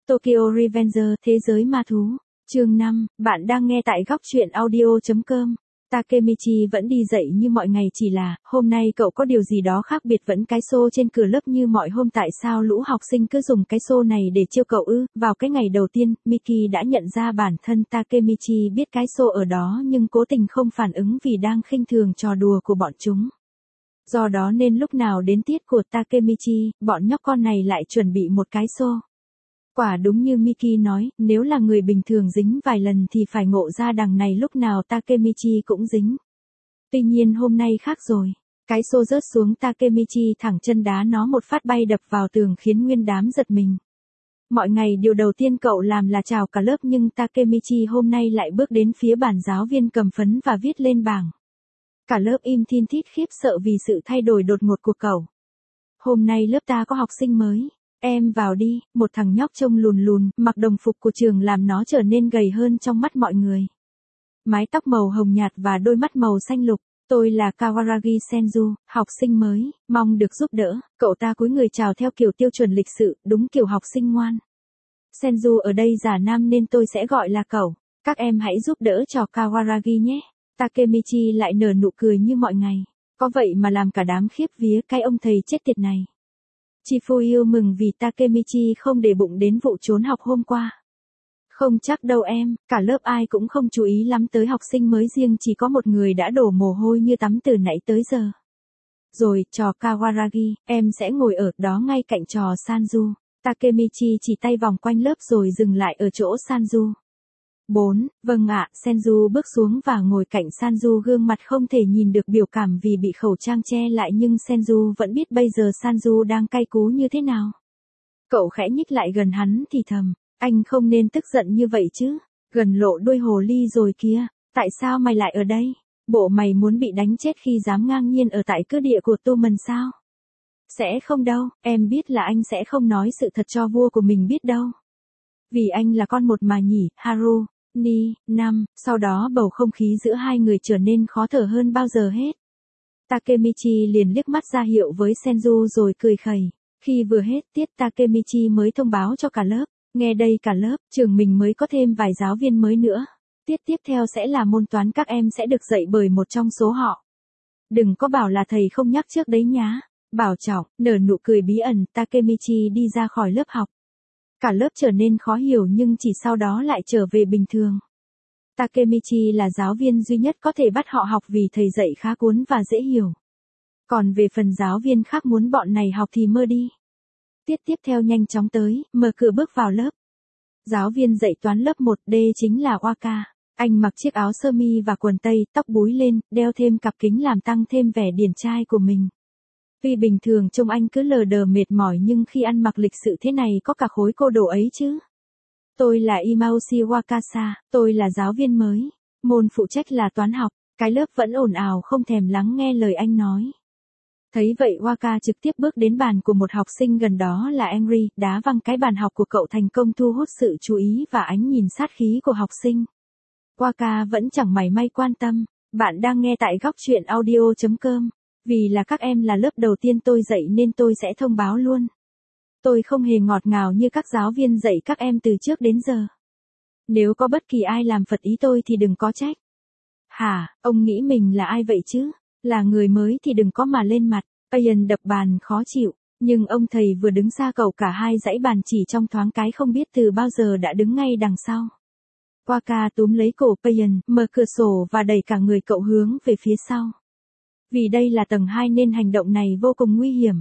Tokyo Revenger, Thế giới ma thú. Chương 5, bạn đang nghe tại góc truyện audio.com. Takemichi vẫn đi dậy như mọi ngày, chỉ là, hôm nay cậu có điều gì đó khác biệt, vẫn cái xô trên cửa lớp như mọi hôm. Tại sao lũ học sinh cứ dùng cái xô này để trêu cậu ư? Vào cái ngày đầu tiên, Miki đã nhận ra bản thân Takemichi biết cái xô ở đó nhưng cố tình không phản ứng vì đang khinh thường trò đùa của bọn chúng. Do đó nên lúc nào đến tiết của Takemichi, bọn nhóc con này lại chuẩn bị một cái xô. Quả đúng như Miki nói, nếu là người bình thường dính vài lần thì phải ngộ ra đằng này lúc nào Takemichi cũng dính. Tuy nhiên hôm nay khác rồi. Cái xô rớt xuống, Takemichi thẳng chân đá nó một phát bay đập vào tường khiến nguyên đám giật mình. Mọi ngày điều đầu tiên cậu làm là chào cả lớp, nhưng Takemichi hôm nay lại bước đến phía bàn giáo viên cầm phấn và viết lên bảng. Cả lớp im thin thít khiếp sợ vì sự thay đổi đột ngột của cậu. Hôm nay lớp ta có học sinh mới. Em vào đi. Một thằng nhóc trông lùn lùn, mặc đồng phục của trường làm nó trở nên gầy hơn trong mắt mọi người. Mái tóc màu hồng nhạt và đôi mắt màu xanh lục. Tôi là Kawaragi Senju, học sinh mới, mong được giúp đỡ. Cậu ta cúi người chào theo kiểu tiêu chuẩn lịch sự, đúng kiểu học sinh ngoan. Senju ở đây giả nam nên tôi sẽ gọi là cậu. Các em hãy giúp đỡ cho Kawaragi nhé. Takemichi lại nở nụ cười như mọi ngày. Có vậy mà làm cả đám khiếp vía, cái ông thầy chết tiệt này. Chifuyu mừng vì Takemichi không để bụng đến vụ trốn học hôm qua. Không chắc đâu em, cả lớp ai cũng không chú ý lắm tới học sinh mới, riêng chỉ có một người đã đổ mồ hôi như tắm từ nãy tới giờ. Rồi, trò Kawaragi, em sẽ ngồi ở đó ngay cạnh trò Sanju. Takemichi chỉ tay vòng quanh lớp rồi dừng lại ở chỗ Sanju. 4, vâng ạ, Senju bước xuống và ngồi cạnh Sanju, gương mặt không thể nhìn được biểu cảm vì bị khẩu trang che lại, nhưng Senju vẫn biết bây giờ Sanju đang cay cú như thế nào. Cậu khẽ nhích lại gần hắn thì thầm, anh không nên tức giận như vậy chứ, gần lộ đuôi hồ ly rồi kìa, tại sao mày lại ở đây? Bộ mày muốn bị đánh chết khi dám ngang nhiên ở tại cứ địa của Toman sao? Sẽ không đâu, em biết là anh sẽ không nói sự thật cho vua của mình biết đâu. Vì anh là con một mà nhỉ, Haru. Sau đó bầu không khí giữa hai người trở nên khó thở hơn bao giờ hết. Takemichi liền liếc mắt ra hiệu với Senju rồi cười khẩy. Khi vừa hết tiết, Takemichi mới thông báo cho cả lớp. Nghe đây cả lớp, trường mình mới có thêm vài giáo viên mới nữa. Tiết tiếp theo sẽ là môn toán, các em sẽ được dạy bởi một trong số họ. Đừng có bảo là thầy không nhắc trước đấy nhá. Bảo trọng, nở nụ cười bí ẩn, Takemichi đi ra khỏi lớp học. Cả lớp trở nên khó hiểu nhưng chỉ sau đó lại trở về bình thường. Takemichi là giáo viên duy nhất có thể bắt họ học vì thầy dạy khá cuốn và dễ hiểu. Còn về phần giáo viên khác muốn bọn này học thì mơ đi. Tiết tiếp theo nhanh chóng tới, mở cửa bước vào lớp. Giáo viên dạy toán lớp 1D chính là Waka. Anh mặc chiếc áo sơ mi và quần tây, tóc búi lên, đeo thêm cặp kính làm tăng thêm vẻ điển trai của mình. Tuy bình thường trông anh cứ lờ đờ mệt mỏi nhưng khi ăn mặc lịch sự thế này có cả khối cô đồ ấy chứ. Tôi là Imaushi Wakasa, tôi là giáo viên mới. Môn phụ trách là toán học, cái lớp vẫn ồn ào không thèm lắng nghe lời anh nói. Thấy vậy Waka trực tiếp bước đến bàn của một học sinh gần đó là Henry, đá văng cái bàn học của cậu thành công, thu hút sự chú ý và ánh nhìn sát khí của học sinh. Waka vẫn chẳng mảy may quan tâm. Bạn đang nghe tại góc truyện audio.com. Vì là các em là lớp đầu tiên tôi dạy nên tôi sẽ thông báo luôn. Tôi không hề ngọt ngào như các giáo viên dạy các em từ trước đến giờ. Nếu có bất kỳ ai làm phật ý tôi thì đừng có trách. Hả, ông nghĩ mình là ai vậy chứ? Là người mới thì đừng có mà lên mặt. Payan đập bàn khó chịu, nhưng ông thầy vừa đứng xa cậu cả hai dãy bàn chỉ trong thoáng cái, không biết từ bao giờ đã đứng ngay đằng sau. Waka túm lấy cổ Payan, mở cửa sổ và đẩy cả người cậu hướng về phía sau. Vì đây là tầng 2 nên hành động này vô cùng nguy hiểm.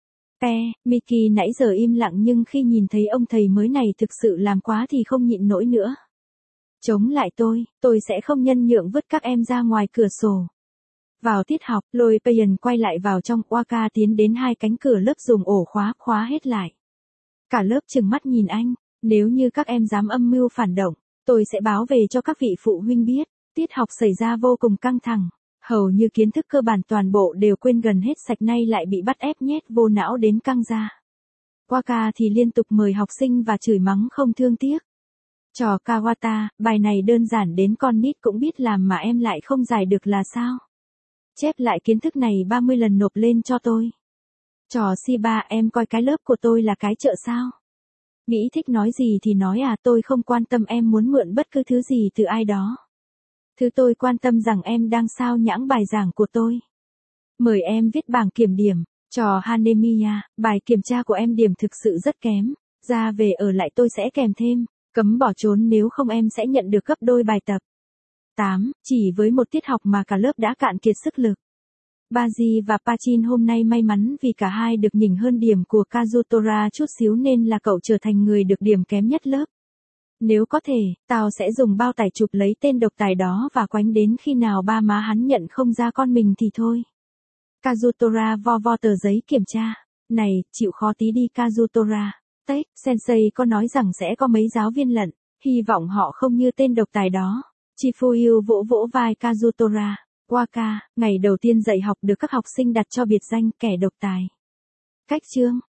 Miki nãy giờ im lặng nhưng khi nhìn thấy ông thầy mới này thực sự làm quá thì không nhịn nổi nữa. Chống lại tôi sẽ không nhân nhượng vứt các em ra ngoài cửa sổ. Vào tiết học, lôi Payan quay lại vào trong, Waka tiến đến hai cánh cửa lớp dùng ổ khóa hết lại. Cả lớp trừng mắt nhìn anh, nếu như các em dám âm mưu phản động, tôi sẽ báo về cho các vị phụ huynh biết. Tiết học xảy ra vô cùng căng thẳng. Hầu như kiến thức cơ bản toàn bộ đều quên gần hết sạch, nay lại bị bắt ép nhét vô não đến căng ra. Waka thì liên tục mời học sinh và chửi mắng không thương tiếc. Trò Kawata, bài này đơn giản đến con nít cũng biết làm mà em lại không giải được là sao? Chép lại kiến thức này 30 lần nộp lên cho tôi. Trò Shiba, em coi cái lớp của tôi là cái chợ sao? Nghĩ thích nói gì thì nói à, tôi không quan tâm em muốn mượn bất cứ thứ gì từ ai đó. Thứ tôi quan tâm rằng em đang sao nhãng bài giảng của tôi. Mời em viết bảng kiểm điểm. Trò Hanemiya, bài kiểm tra của em điểm thực sự rất kém. Ra về ở lại tôi sẽ kèm thêm. Cấm bỏ trốn nếu không em sẽ nhận được gấp đôi bài tập. 8. Chỉ với một tiết học mà cả lớp đã cạn kiệt sức lực. Baji và Pachin hôm nay may mắn vì cả hai được nhỉnh hơn điểm của Kazutora chút xíu nên là cậu trở thành người được điểm kém nhất lớp. Nếu có thể, tao sẽ dùng bao tải chụp lấy tên độc tài đó và quánh đến khi nào ba má hắn nhận không ra con mình thì thôi. Kazutora vo vo tờ giấy kiểm tra. Này, chịu khó tí đi Kazutora. Tech, Sensei có nói rằng sẽ có mấy giáo viên lận, hy vọng họ không như tên độc tài đó. Chifuyu vỗ vỗ vai Kazutora. Waka, ngày đầu tiên dạy học được các học sinh đặt cho biệt danh kẻ độc tài. Cách chương